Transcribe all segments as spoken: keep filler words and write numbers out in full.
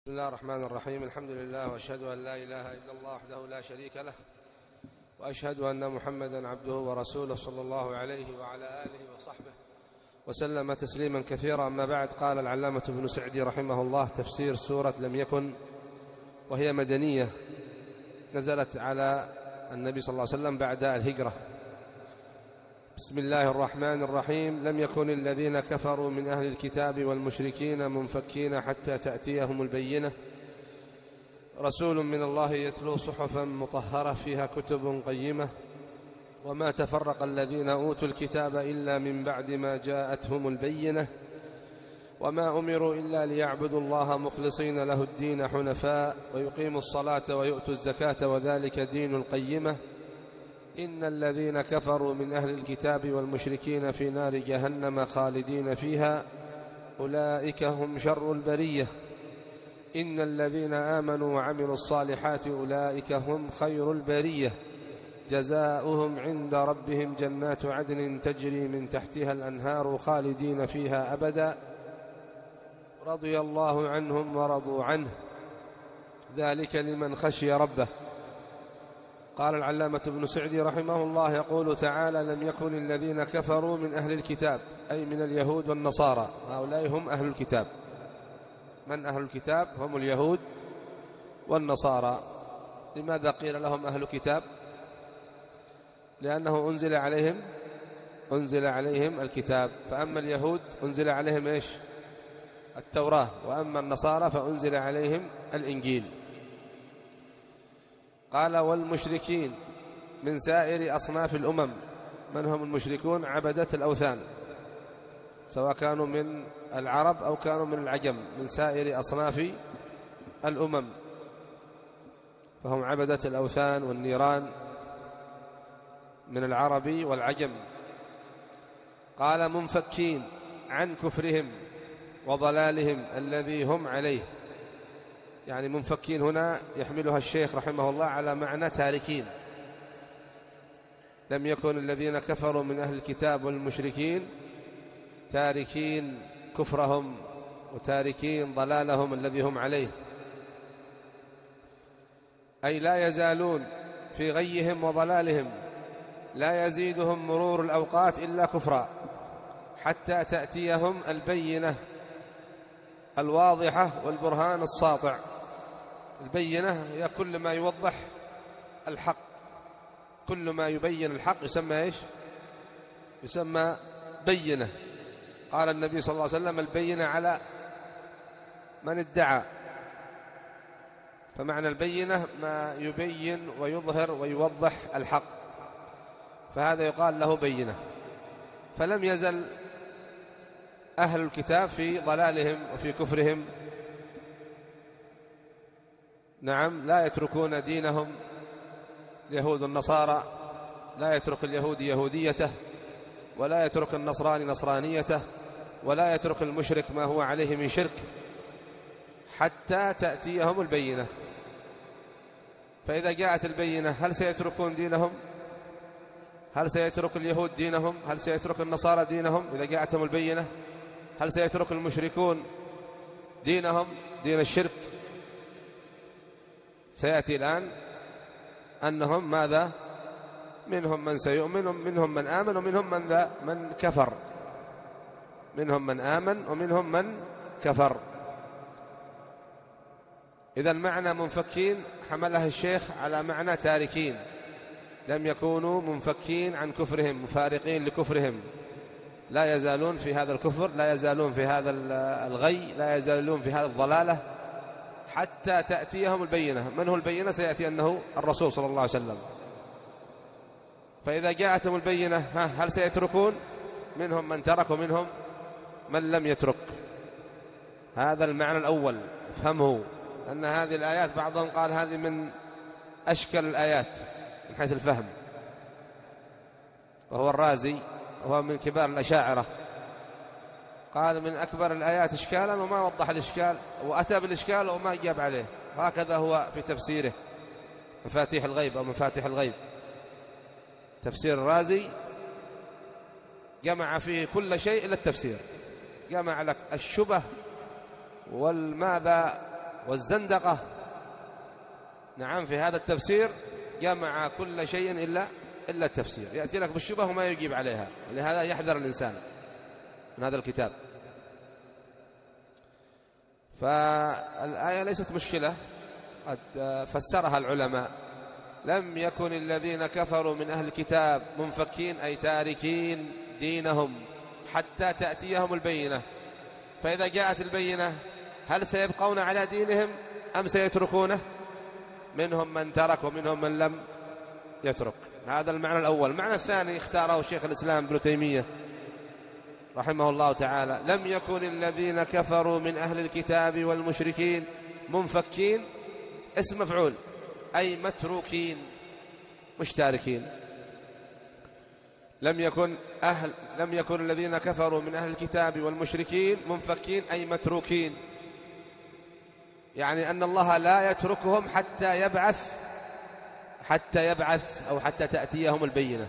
بسم الله الرحمن الرحيم. الحمد لله، وأشهد أن لا إله إلا الله وحده لا شريك له، وأشهد أن محمدا عبده ورسوله صلى الله عليه وعلى آله وصحبه وسلم تسليما كثيرا. أما بعد، قال العلامة ابن سعدي رحمه الله: تفسير سورة لم يكن، وهي مدنية، نزلت على النبي صلى الله عليه وسلم بعد الهجرة. بسم الله الرحمن الرحيم. لم يكن الذين كفروا من أهل الكتاب والمشركين منفكين حتى تأتيهم البينة، رسول من الله يتلو صحفا مطهرة فيها كتب قيمة، وما تفرق الذين أوتوا الكتاب إلا من بعد ما جاءتهم البينة، وما أمروا إلا ليعبدوا الله مخلصين له الدين حنفاء ويقيموا الصلاة ويؤتوا الزكاة وذلك دين القيمة. إن الذين كفروا من أهل الكتاب والمشركين في نار جهنم خالدين فيها، أولئك هم شر البرية. إن الذين آمنوا وعملوا الصالحات أولئك هم خير البرية، جزاؤهم عند ربهم جنات عدن تجري من تحتها الأنهار خالدين فيها أبدا، رضي الله عنهم ورضوا عنه، ذلك لمن خشي ربه. قال العلامة ابن سعدي رحمه الله: يقول تعالى: لم يكن الذين كفروا من أهل الكتاب، أي من اليهود والنصارى، هؤلاء هم أهل الكتاب. من أهل الكتاب؟ هم اليهود والنصارى. لماذا قيل لهم أهل الكتاب؟ لأنه أنزل عليهم أنزل عليهم الكتاب. فأما اليهود أنزل عليهم إيش؟ التوراة، وأما النصارى فأنزل عليهم الإنجيل. قال: والمشركين من سائر أصناف الأمم. من هم المشركون؟ عبدة الأوثان، سواء كانوا من العرب أو كانوا من العجم، من سائر أصناف الأمم، فهم عبدة الأوثان والنيران من العرب والعجم. قال: منفكين عن كفرهم وضلالهم الذي هم عليه. يعني منفكين هنا يحملها الشيخ رحمه الله على معنى تاركين. لم يكن الذين كفروا من أهل الكتاب والمشركين تاركين كفرهم وتاركين ضلالهم الذي هم عليه، أي لا يزالون في غيهم وضلالهم، لا يزيدهم مرور الأوقات إلا كفرا، حتى تأتيهم البينة الواضحة والبرهان الساطع. البينة هي كل ما يوضح الحق، كل ما يبين الحق يسمى إيش؟ يسمى بينة. قال النبي صلى الله عليه وسلم: البينة على من ادعى. فمعنى البينة ما يبين ويظهر ويوضح الحق، فهذا يقال له بينة. فلم يزل أهل الكتاب في ضلالهم وفي كفرهم، نعم، لا يتركون دينهم. اليهود والنصارى لا يترك اليهود يهوديته، ولا يترك النصراني نصرانيته، ولا يترك المشرك ما هو عليه من شرك، حتى تأتيهم البينة. فإذا جاءت البينة، هل سيتركون دينهم؟ هل سيترك اليهود دينهم؟ هل سيترك النصارى دينهم إذا جاءتهم البينة؟ هل سيترك المشركون دينهم، دين الشرك؟ سيأتي الآن أنهم ماذا؟ منهم من سيؤمن، ومنهم من آمن، ومنهم من, ذا من كفر. منهم من آمن ومنهم من كفر. إذا معنى منفكين حملها الشيخ على معنى تاركين. لم يكونوا منفكين عن كفرهم، مفارقين لكفرهم، لا يزالون في هذا الكفر، لا يزالون في هذا الغي، لا يزالون في هذا الضلالة، حتى تأتيهم البينة. من هو البينة؟ سيأتي أنه الرسول صلى الله عليه وسلم. فإذا جاءتهم البينة، هل سيتركون؟ منهم من ترك ومنهم من لم يترك. هذا المعنى الأول، افهمه، أن هذه الآيات بعضهم قال هذه من أشكل الآيات من حيث الفهم، وهو الرازي، وهو من كبار الأشاعرة، قال من أكبر الآيات إشكالا، وما وضح الإشكال، وأتى بالإشكال وما جاب عليه. هكذا هو في تفسيره مفاتيح الغيب أو مفاتيح الغيب، تفسير الرازي جمع فيه كل شيء إلا التفسير، جمع لك الشبه والماذا والزندقة. نعم، في هذا التفسير جمع كل شيء إلا إلا التفسير، يأتي لك بالشبه وما يجيب عليها، ولهذا يحذر الإنسان من هذا الكتاب. فالآية ليست مشكلة، قد فسرها العلماء: لم يكن الذين كفروا من أهل الكتاب منفكين أي تاركين دينهم حتى تأتيهم البينة. فإذا جاءت البينة هل سيبقون على دينهم أم سيتركونه؟ منهم من ترك ومنهم من لم يترك. هذا المعنى الأول. المعنى الثاني اختاره شيخ الإسلام ابن تيمية رحمه الله تعالى: لم يكن الذين كفروا من أهل الكتاب والمشركين منفكين، اسم مفعول، أي متروكين مش تاركين. لم يكن أهل لم يكن الذين كفروا من أهل الكتاب والمشركين منفكين أي متروكين، يعني أن الله لا يتركهم حتى يبعث حتى يبعث أو حتى تأتيهم البينة.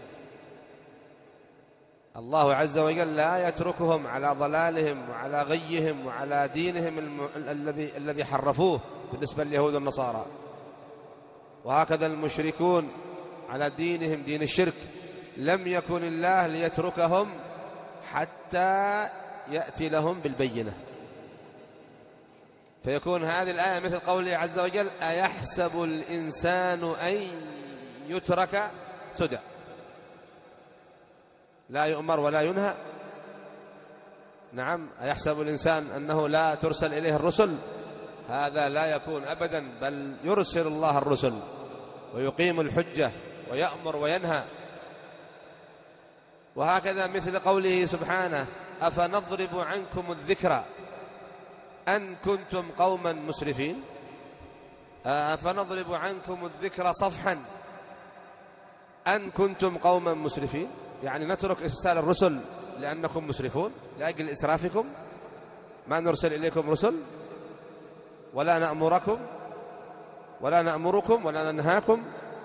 الله عز وجل لا يتركهم على ضلالهم وعلى غيهم وعلى دينهم الذي الذي حرفوه بالنسبة لليهود والنصارى، وهكذا المشركون على دينهم دين الشرك. لم يكن الله ليتركهم حتى يأتي لهم بالبينة. فيكون هذه الآية مثل قوله عز وجل: أيحسب الإنسان أن يترك سدى، لا يؤمر ولا ينهى. نعم، أيحسب الإنسان أنه لا ترسل إليه الرسل؟ هذا لا يكون أبدا، بل يرسل الله الرسل ويقيم الحجة ويأمر وينهى. وهكذا مثل قوله سبحانه: أفنضرب عنكم الذكرى أن كنتم قوما مسرفين. أفنضرب عنكم الذكرى صفحا أن كنتم قوما مسرفين، يعني نترك إرسال الرسل لأنكم مسرفون، لأجل إسرافكم ما نرسل إليكم رسل ولا نأمركم ولا نأمركم ولا ننهاكم.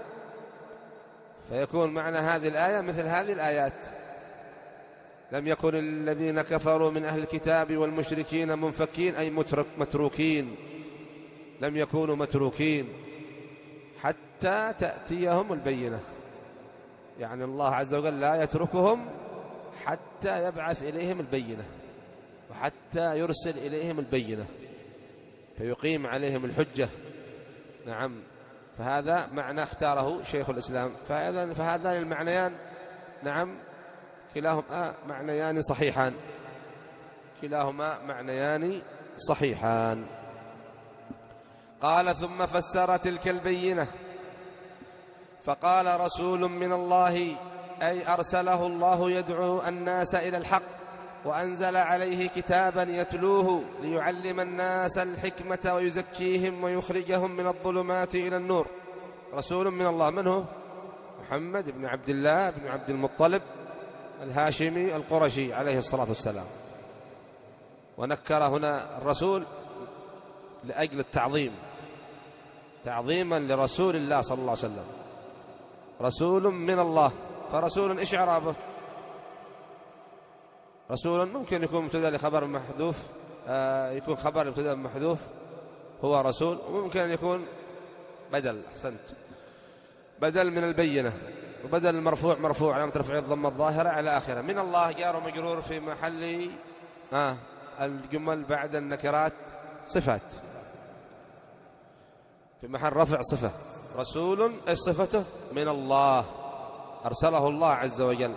فيكون معنى هذه الآية مثل هذه الآيات: لم يكن الذين كفروا من أهل الكتاب والمشركين منفكين أي متروكين، لم يكونوا متروكين حتى تأتيهم البينة، يعني الله عز وجل لا يتركهم حتى يبعث إليهم البينة وحتى يرسل إليهم البينة فيقيم عليهم الحجة. نعم، فهذا معنى اختاره شيخ الإسلام. فهذان المعنيان نعم كلاهما معنيان صحيحان كلاهما معنيان صحيحان. قال: ثم فسر تلك البينة فقال: رسول من الله، أي أرسله الله يدعو الناس إلى الحق، وأنزل عليه كتابا يتلوه ليعلم الناس الحكمة ويزكيهم ويخرجهم من الظلمات إلى النور. رسول من الله، من هو؟ محمد بن عبد الله بن عبد المطلب الهاشمي القرشي عليه الصلاة والسلام. ونكر هنا الرسول لأجل التعظيم، تعظيما لرسول الله صلى الله عليه وسلم. رسول من الله، فرسول إيش إعرابه؟ رسول ممكن يكون مبتدأ لخبر محذوف، آه يكون خبر مبتدأ محذوف هو رسول، وممكن أن يكون بدل، أحسنت، بدل من البينة، وبدل المرفوع مرفوع علامة رفعه الضمة الظاهرة على آخره. من الله جار ومجرور في محل آه الجمل بعد النكرات صفات، في محل رفع صفة. رسول ايش صفته؟ من الله، أرسله الله عز وجل،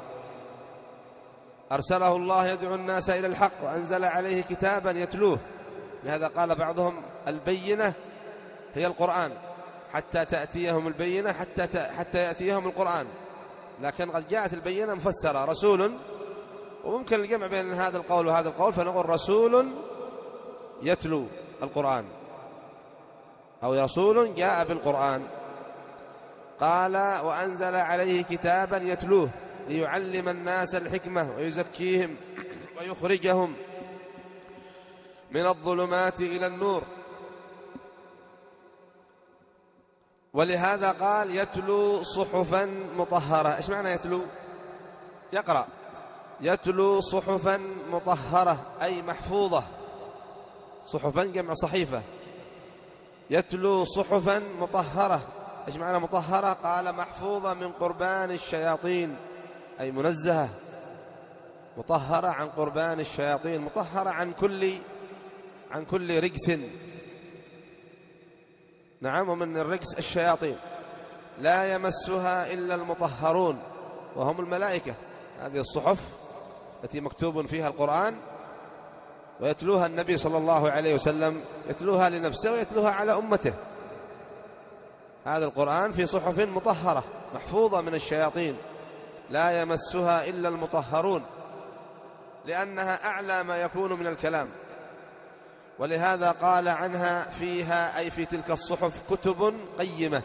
أرسله الله يدعو الناس إلى الحق، وأنزل عليه كتابا يتلوه. لهذا قال بعضهم: البينة هي القرآن، حتى تأتيهم البينة حتى حتى يأتيهم القرآن. لكن قد جاءت البينة مفسرة رسول، وممكن الجمع بين هذا القول وهذا القول، فنقول رسول يتلو القرآن أو رسول جاء بالقرآن. قال: وأنزل عليه كتابا يتلوه ليعلم الناس الحكمة ويزكيهم ويخرجهم من الظلمات إلى النور. ولهذا قال: يتلو صحفا مطهرة. إيش معنى يتلو؟ يقرأ. يتلو صحفا مطهرة أي محفوظة، صحفا جمع صحيفة، يتلو صحفا مطهرة. إيش معنى مطهرة؟ قال محفوظة من قربان الشياطين، أي منزهة، مطهرة عن قربان الشياطين، مطهرة عن كل عن كل رجس. نعم، ومن الرجس الشياطين، لا يمسها إلا المطهرون وهم الملائكة. هذه الصحف التي مكتوب فيها القرآن ويتلوها النبي صلى الله عليه وسلم، يتلوها لنفسه ويتلوها على أمته. هذا القرآن في صحف مطهرة محفوظة من الشياطين، لا يمسها إلا المطهرون، لأنها أعلى ما يكون من الكلام. ولهذا قال عنها فيها، أي في تلك الصحف، كتب قيمة،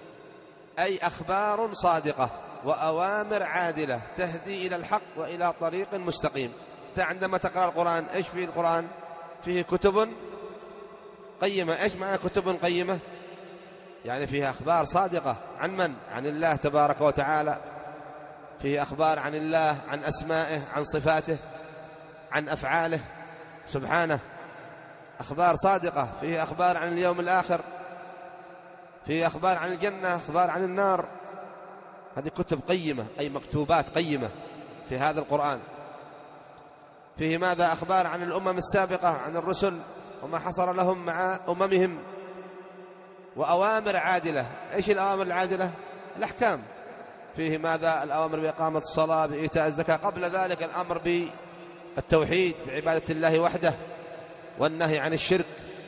أي أخبار صادقة وأوامر عادلة تهدي إلى الحق وإلى طريق مستقيم. أنت عندما تقرأ القرآن إيش فيه القرآن؟ فيه كتب قيمة. إيش معنى كتب قيمة؟ يعني فيها أخبار صادقة. عن من؟ عن الله تبارك وتعالى. فيه أخبار عن الله، عن أسمائه، عن صفاته، عن أفعاله سبحانه، أخبار صادقة. فيه أخبار عن اليوم الآخر، فيه أخبار عن الجنة، أخبار عن النار. هذه كتب قيمة، أي مكتوبات قيمة في هذا القرآن. فيه ماذا؟ أخبار عن الأمم السابقة، عن الرسل وما حصل لهم مع أممهم، وأوامر عادلة. إيش الأوامر العادلة؟ الأحكام. فيه ماذا؟ الأوامر بإقامة الصلاة، بإيتاء الزكاة، قبل ذلك الأمر بالتوحيد، بعبادة الله وحده، والنهي عن الشرك.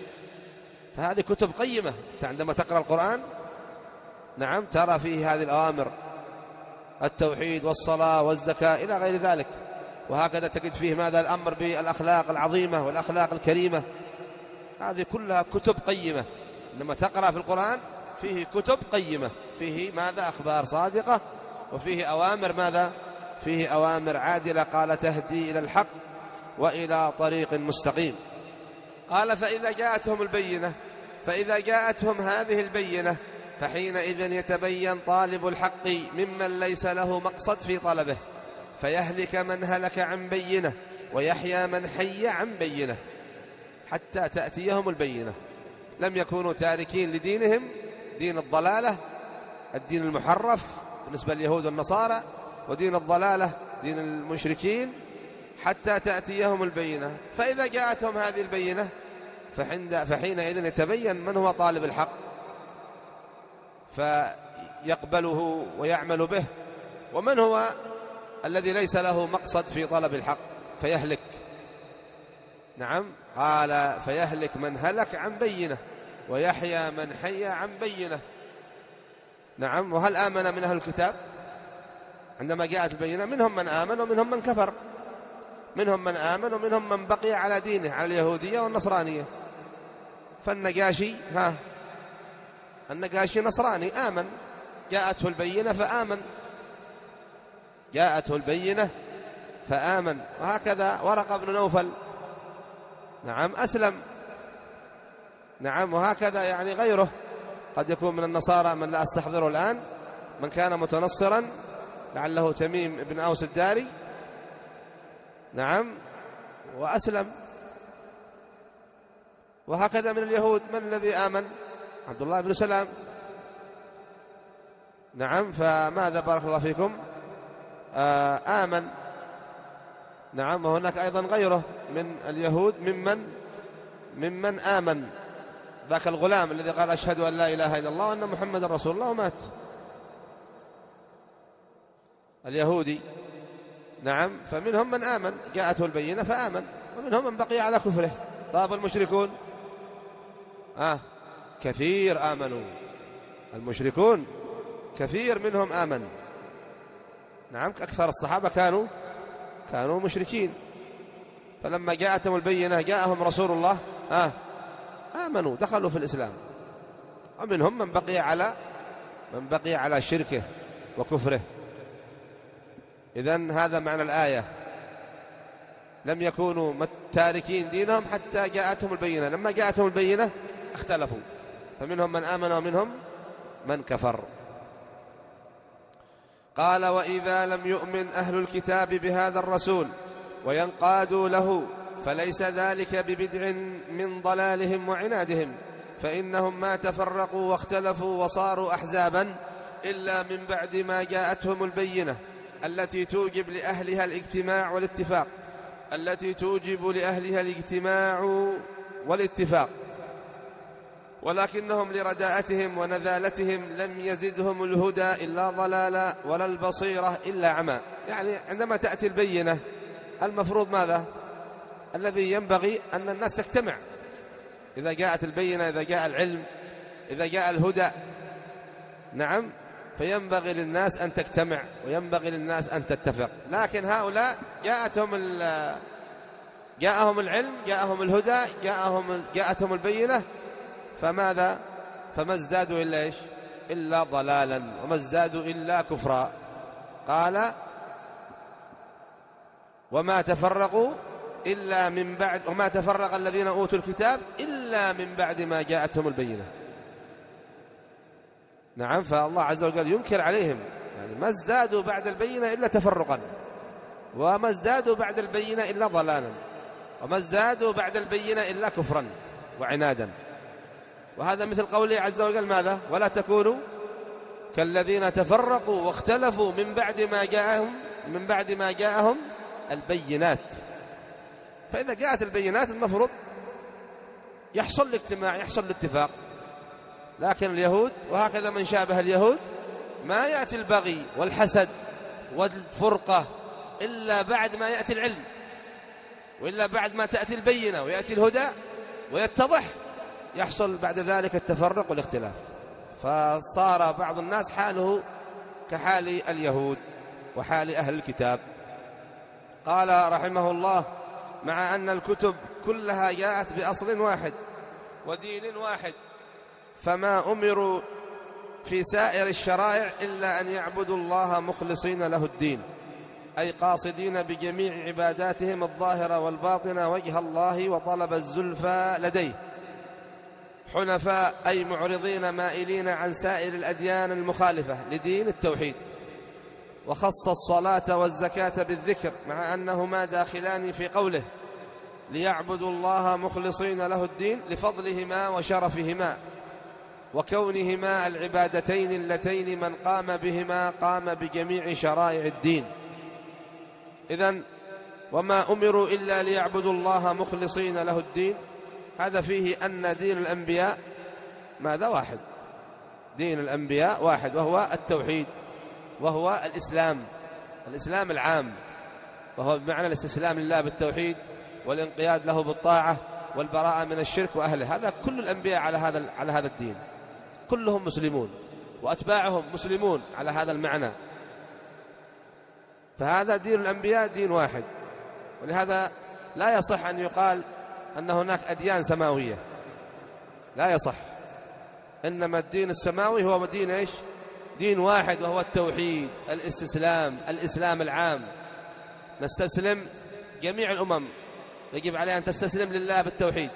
فهذه كتب قيمة. عندما تقرأ القرآن نعم ترى فيه هذه الأوامر، التوحيد والصلاة والزكاة إلى غير ذلك. وهكذا تجد فيه ماذا؟ الأمر بالأخلاق العظيمة والأخلاق الكريمة. هذه كلها كتب قيمة. لما تقرأ في القرآن فيه كتب قيمة، فيه ماذا؟ أخبار صادقة، وفيه أوامر ماذا؟ فيه أوامر عادلة. قال تهدي إلى الحق وإلى طريق مستقيم. قال فإذا جاءتهم البينة، فإذا جاءتهم هذه البينة فحينئذ يتبين طالب الحق ممن ليس له مقصد في طلبه، فيهلك من هلك عن بينة ويحيى من حي عن بينة، حتى تأتيهم البينة. لم يكونوا تاركين لدينهم، دين الضلالة، الدين المحرف بالنسبة لليهود والنصارى، ودين الضلالة دين المشركين، حتى تأتيهم البينة. فإذا جاءتهم هذه البينة فحينئذ يتبين من هو طالب الحق فيقبله ويعمل به، ومن هو الذي ليس له مقصد في طلب الحق فيهلك. نعم، قال فيهلك من هلك عن بينة ويحيى من حي عن بينة. نعم. وهل آمن من أهل الكتاب عندما جاءت البينة؟ منهم من آمن ومنهم من كفر، منهم من آمن ومنهم من بقي على دينه، على اليهودية والنصرانية. فالنجاشي ها النجاشي نصراني آمن، جاءته البينة فآمن، جاءته البينة فآمن. وهكذا ورقة بن نوفل نعم أسلم. نعم. وهكذا يعني غيره، قد يكون من النصارى من لا أستحضره الآن، من كان متنصرا لعله تميم بن أوس الداري نعم وأسلم. وهكذا من اليهود من الذي آمن؟ عبد الله بن سلام. نعم. فماذا بارك الله فيكم؟ آه آمن. نعم. وهناك أيضا غيره من اليهود ممن ممن آمن، ذاك الغلام الذي قال أشهد أن لا إله إلا الله وأن محمد رسول الله ومات، اليهودي. نعم. فمنهم من آمن جاءته البينة فآمن، ومنهم من بقي على كفره. طاب المشركون آه كثير آمنوا، المشركون كثير منهم آمن. نعم. أكثر الصحابة كانوا كانوا مشركين، فلما جاءتهم البينة جاءهم رسول الله آه آمنوا، دخلوا في الإسلام. ومنهم من بقي على من بقي على شركه وكفره. إذن هذا معنى الآية، لم يكونوا تاركين دينهم حتى جاءتهم البينة. لما جاءتهم البينة اختلفوا، فمنهم من آمن ومنهم من كفر. قال وإذا لم يؤمن أهل الكتاب بهذا الرسول وينقادوا له فليس ذلك ببدع من ضلالهم وعنادهم، فإنهم ما تفرقوا واختلفوا وصاروا أحزابا إلا من بعد ما جاءتهم البينة التي توجب لأهلها الاجتماع والاتفاق التي توجب لأهلها الاجتماع والاتفاق ولكنهم لرداءتهم ونذالتهم لم يزدهم الهدى إلا ضلالا ولا البصيرة إلا عمى. يعني عندما تأتي البينة المفروض ماذا؟ الذي ينبغي أن الناس تجتمع. إذا جاءت البينة، إذا جاء العلم، إذا جاء الهدى، نعم، فينبغي للناس أن تجتمع وينبغي للناس أن تتفق. لكن هؤلاء جاءتهم جاءهم العلم، جاءهم الهدى، جاءهم جاءتهم البينة، فماذا؟ فما ازدادوا إلا إيش؟ إلا ضلالا، وما ازدادوا إلا كفرا. قال وما تفرقوا إلا من بعد وما تفرق الذين أوتوا الكتاب إلا من بعد ما جاءتهم البينة. نعم، فالله عز وجل ينكر عليهم، يعني ما ازدادوا بعد البينة إلا تفرقا، وما ازدادوا بعد البينة إلا ضلالا، وما ازدادوا بعد البينة إلا كفرا وعنادا. وهذا مثل قوله عز وجل ماذا؟ ولا تكونوا كالذين تفرقوا واختلفوا من بعد ما جاءهم من بعد ما جاءهم البينات. فإذا جاءت البينات المفروض يحصل الاجتماع، يحصل الاتفاق. لكن اليهود وهكذا من شابه اليهود ما يأتي البغي والحسد والفرقة إلا بعد ما يأتي العلم، وإلا بعد ما تأتي البينة ويأتي الهدى ويتضح، يحصل بعد ذلك التفرق والاختلاف. فصار بعض الناس حاله كحال اليهود وحال أهل الكتاب. قال رحمه الله مع أن الكتب كلها جاءت بأصل واحد ودين واحد، فما أمروا في سائر الشرائع إلا أن يعبدوا الله مخلصين له الدين، أي قاصدين بجميع عباداتهم الظاهرة والباطنة وجه الله وطلب الزلفى لديه، حنفاء أي معرضين مائلين عن سائر الأديان المخالفة لدين التوحيد. وخص الصلاة والزكاة بالذكر مع أنهما داخلان في قوله ليعبدوا الله مخلصين له الدين لفضلهما وشرفهما وكونهما العبادتين اللتين من قام بهما قام بجميع شرائع الدين. إذن وما أمروا إلا ليعبدوا الله مخلصين له الدين، هذا فيه أن دين الأنبياء ماذا؟ واحد. دين الأنبياء واحد، وهو التوحيد، وهو الإسلام، الإسلام العام، وهو بمعنى الاستسلام لله بالتوحيد والانقياد له بالطاعة والبراءة من الشرك وأهله. هذا كل الأنبياء على هذا على هذا الدين، كلهم مسلمون وأتباعهم مسلمون على هذا المعنى. فهذا دين الأنبياء دين واحد، ولهذا لا يصح أن يقال أن هناك أديان سماوية، لا يصح. إنما الدين السماوي هو دين إيش؟ دين واحد، وهو التوحيد، الاستسلام، الإسلام العام. نستسلم، جميع الأمم يجب عليها أن تستسلم لله بالتوحيد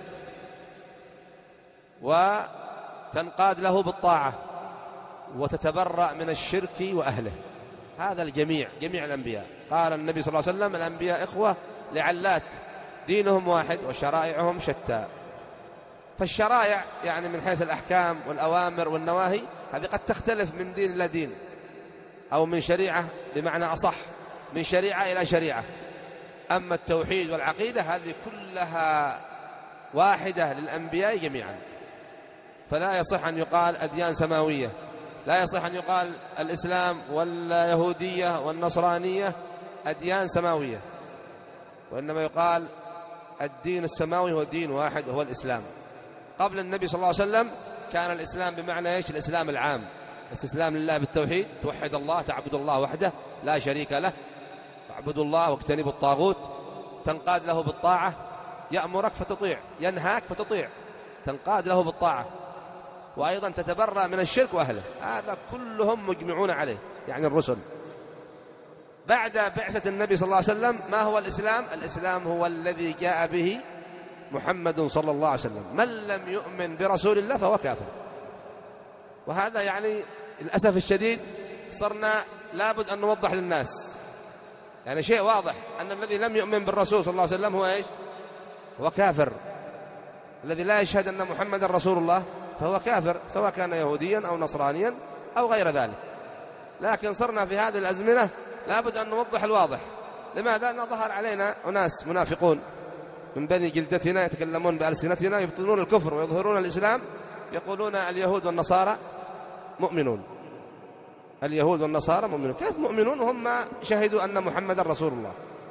وتنقاد له بالطاعة وتتبرأ من الشرك وأهله. هذا الجميع، جميع الأنبياء. قال النبي صلى الله عليه وسلم الأنبياء إخوة لعلات، دينهم واحد وشرائعهم شتى. فالشرائع يعني من حيث الأحكام والأوامر والنواهي هذه قد تختلف من دين إلى دين، أو من شريعة بمعنى أصح، من شريعة إلى شريعة. أما التوحيد والعقيدة هذه كلها واحدة للأنبياء جميعا. فلا يصح أن يقال أديان سماوية، لا يصح أن يقال الإسلام واليهودية والنصرانية أديان سماوية، وإنما يقال الدين السماوي هو دين واحد وهو الإسلام. قبل النبي صلى الله عليه وسلم كان الإسلام بمعنى إيش؟ الإسلام العام، الاستسلام لله بالتوحيد، توحد الله، تعبد الله وحده لا شريك له، تعبدوا الله واجتنبوا الطاغوت، تنقاد له بالطاعة، يأمرك فتطيع، ينهاك فتطيع، تنقاد له بالطاعة، وأيضا تتبرأ من الشرك وأهله. هذا كلهم مجمعون عليه، يعني الرسل. بعد بعثة النبي صلى الله عليه وسلم ما هو الإسلام؟ الإسلام هو الذي جاء به محمد صلى الله عليه وسلم. من لم يؤمن برسول الله فهو كافر. وهذا يعني للأسف الشديد صرنا لابد أن نوضح للناس، يعني شيء واضح أن الذي لم يؤمن بالرسول صلى الله عليه وسلم هو إيش؟ هو كافر. الذي لا يشهد أن محمد رسول الله فهو كافر، سواء كان يهوديا أو نصرانيا أو غير ذلك. لكن صرنا في هذه الأزمنة لابد أن نوضح الواضح. لماذا؟ لأن ظهر علينا أناس منافقون من بني جلدتنا يتكلمون بألسنتنا يبطلون الكفر ويظهرون الإسلام، يقولون اليهود والنصارى مؤمنون، اليهود والنصارى مؤمنون. كيف مؤمنون وهم ما شهدوا أن محمد رسول الله؟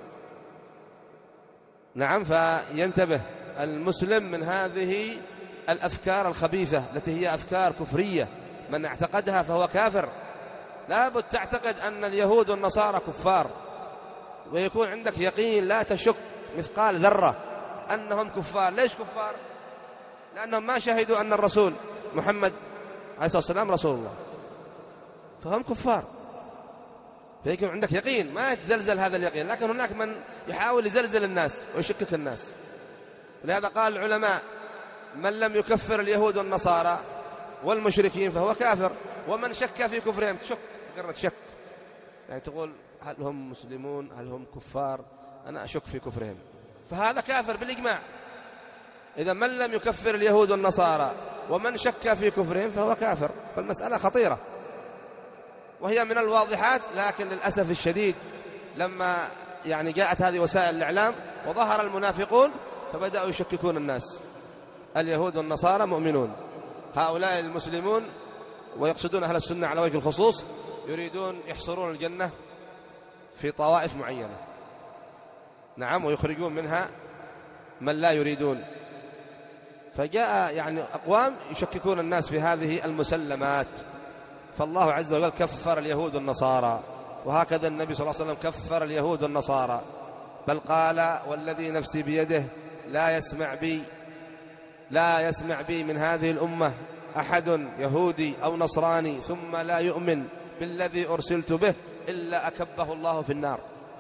نعم. فينتبه المسلم من هذه الأفكار الخبيثة التي هي أفكار كفرية، من اعتقدها فهو كافر. لابد تعتقد أن اليهود والنصارى كفار، ويكون عندك يقين لا تشك مثقال ذرة أنهم كفار. ليش كفار؟ لأنهم ما شهدوا أن الرسول محمد عليه الصلاة والسلام رسول الله، فهم كفار. فيكون عندك يقين ما يتزلزل هذا اليقين. لكن هناك من يحاول يزلزل الناس ويشكك الناس. ولهذا قال العلماء من لم يكفر اليهود والنصارى والمشركين فهو كافر، ومن شك في كفرهم، تشك مجرد شك يعني تقول هل هم مسلمون هل هم كفار، أنا أشك في كفرهم، فهذا كافر بالإجماع. إذا من لم يكفر اليهود والنصارى ومن شك في كفرهم فهو كافر. فالمسألة خطيرة وهي من الواضحات، لكن للأسف الشديد لما يعني جاءت هذه وسائل الإعلام وظهر المنافقون فبدأوا يشككون الناس. اليهود والنصارى مؤمنون، هؤلاء المسلمون، ويقصدون أهل السنة على وجه الخصوص، يريدون يحصرون الجنة في طوائف معينة. نعم. ويخرجون منها من لا يريدون. فجاء يعني أقوام يشككون الناس في هذه المسلمات. فالله عز وجل كفر اليهود والنصارى، وهكذا النبي صلى الله عليه وسلم كفر اليهود والنصارى، بل قال والذي نفسي بيده لا يسمع بي لا يسمع بي من هذه الأمة أحد يهودي أو نصراني ثم لا يؤمن بالذي أرسلت به إلا أكبه الله في النار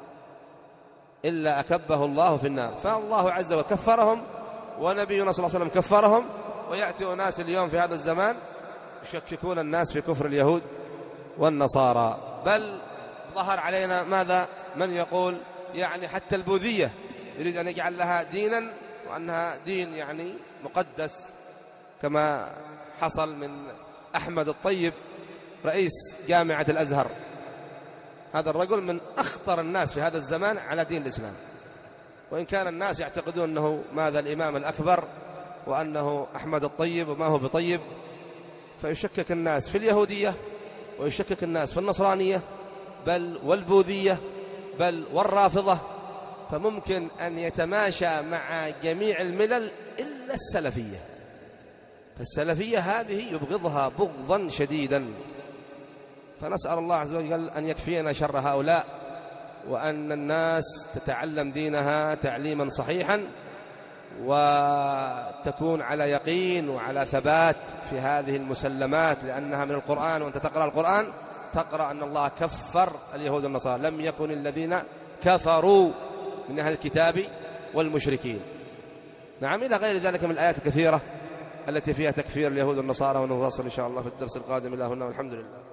إلا أكبه الله في النار. فالله عز وجل كفرهم، ونبينا صلى الله عليه وسلم كفرهم. ويأتي أناس اليوم في هذا الزمان يشككون الناس في كفر اليهود والنصارى. بل ظهر علينا ماذا؟ من يقول يعني حتى البوذية يريد أن يجعل لها دينا وأنها دين يعني مقدس، كما حصل من أحمد الطيب رئيس جامعة الأزهر. هذا الرجل من أخطر الناس في هذا الزمان على دين الإسلام، وإن كان الناس يعتقدون أنه ماذا الإمام الأكبر وأنه أحمد الطيب وما هو بطيب، فيشكك الناس في اليهودية ويشكك الناس في النصرانية بل والبوذية بل والرافضة. فممكن أن يتماشى مع جميع الملل إلا السلفية. فالسلفية هذه يبغضها بغضا شديدا. فنسأل الله عز وجل أن يكفينا شر هؤلاء، وأن الناس تتعلم دينها تعليما صحيحا، وتكون على يقين وعلى ثبات في هذه المسلمات، لأنها من القرآن. وأنت تقرأ القرآن تقرأ أن الله كفر اليهود والنصارى، لم يكن الذين كفروا من أهل الكتاب والمشركين. نعم، إلى غير ذلك من الآيات الكثيرة التي فيها تكفير اليهود والنصارى. ونواصل إن شاء الله في الدرس القادم. إلى هنا والحمد لله.